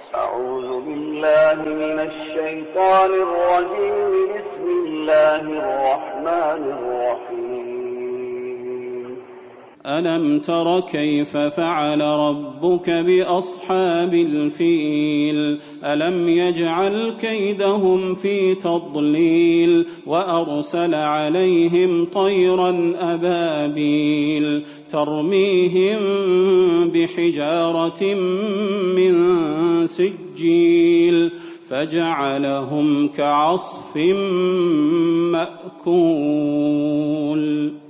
أعوذ بالله من الشيطان الرجيم. بسم الله الرحمن الرحيم. ألم تر كيف فعل ربك بأصحاب الفيل ألم يجعل كيدهم في تضليل وأرسل عليهم طيرا أبابيل ترميهم بحجارة من سجيل فجعلهم كعصف مأكول.